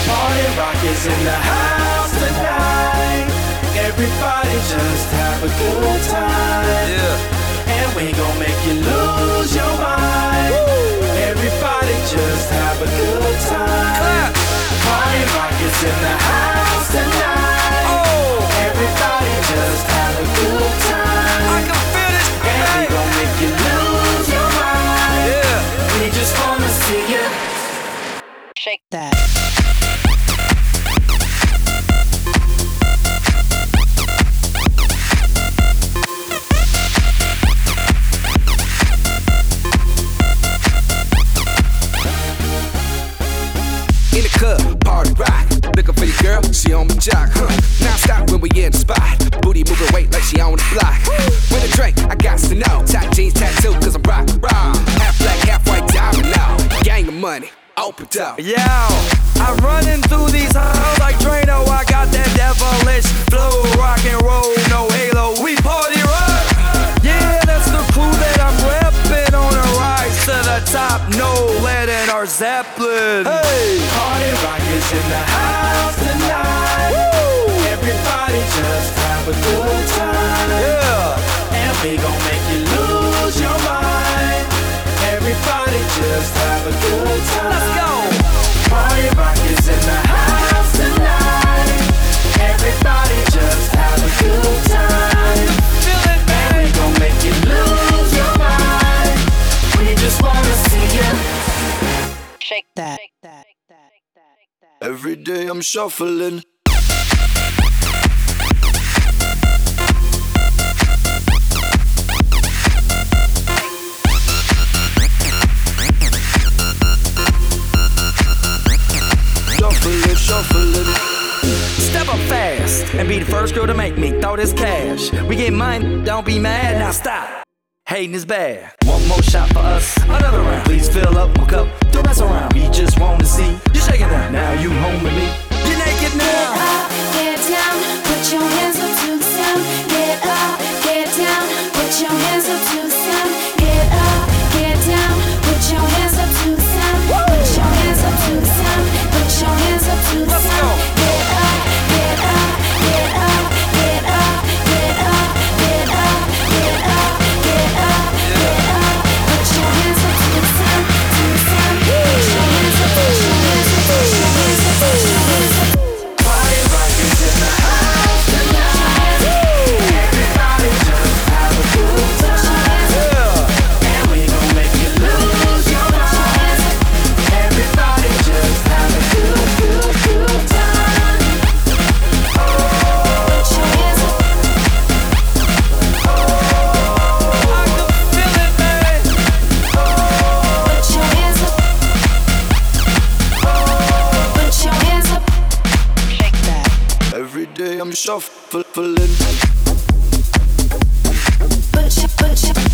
Party rock is in the house tonight. Everybody just have a good time. Yeah. And we gon' make you lose your mind. Woo. Everybody just have a good time. Clap. Party rock is in the house tonight. Oh. Everybody just have a good time. I can feel it. And we gon' make you lose your mind. Yeah. We just wanna see you shake that. In the club, party rock. Looking for your girl, she on my jock, Now stop when we in the spot. Booty moving weight like she on the block. With a drink, I got to know. Tight jeans, tattoo, cause I'm rock, raw. Half black, half white, diamond now. Gang of money, open up. Yo, I'm running through these halls like Drano. I got that devilish flow, rock and roll, no halo. We party rock. Yeah, that's the crew that I'm reppin' on a rise to the top. No lead in our Zeppelin. Hey, party rock is in the house tonight. Woo. Everybody just have a good time. Yeah, and we gon' make you lose your mind. Everybody just have a good time. Let's go. Party rock is in the house tonight. Everybody just have a good time. Feel it, man. And we gon' make you lose your mind. We just wanna see you shake that. Every day I'm shuffling. Shuffling. Step up fast and be the first girl to make me throw this cash. We get mine, don't be mad, now stop. Hating is bad. One more shot for us, another round. Please fill up my cup, don't mess around. We just wanna see you shaking that. Now you home with me. You're naked now. Get up, get down, put your hands up to the sound. Get up, get down, put your hands up to the sound. Get up, get down, put your hands up to the sound. Put your hands up to the sound. Put your hands up to the sound. Get up, get up, get up, get up, get up, get up, get up, get up, get up. Put your hands up to the sound, to the sound. Put your hands up, put your hands up, put your hands up, put your hands up. Party rock is in the house tonight. Everybody just have a good time. And we gon' make you lose your mind. Everybody just have a good time. Put your hands up. I can feel it, man. Put your hands up. Put your hands up. Shake that. Every day I'm shuffling. Put your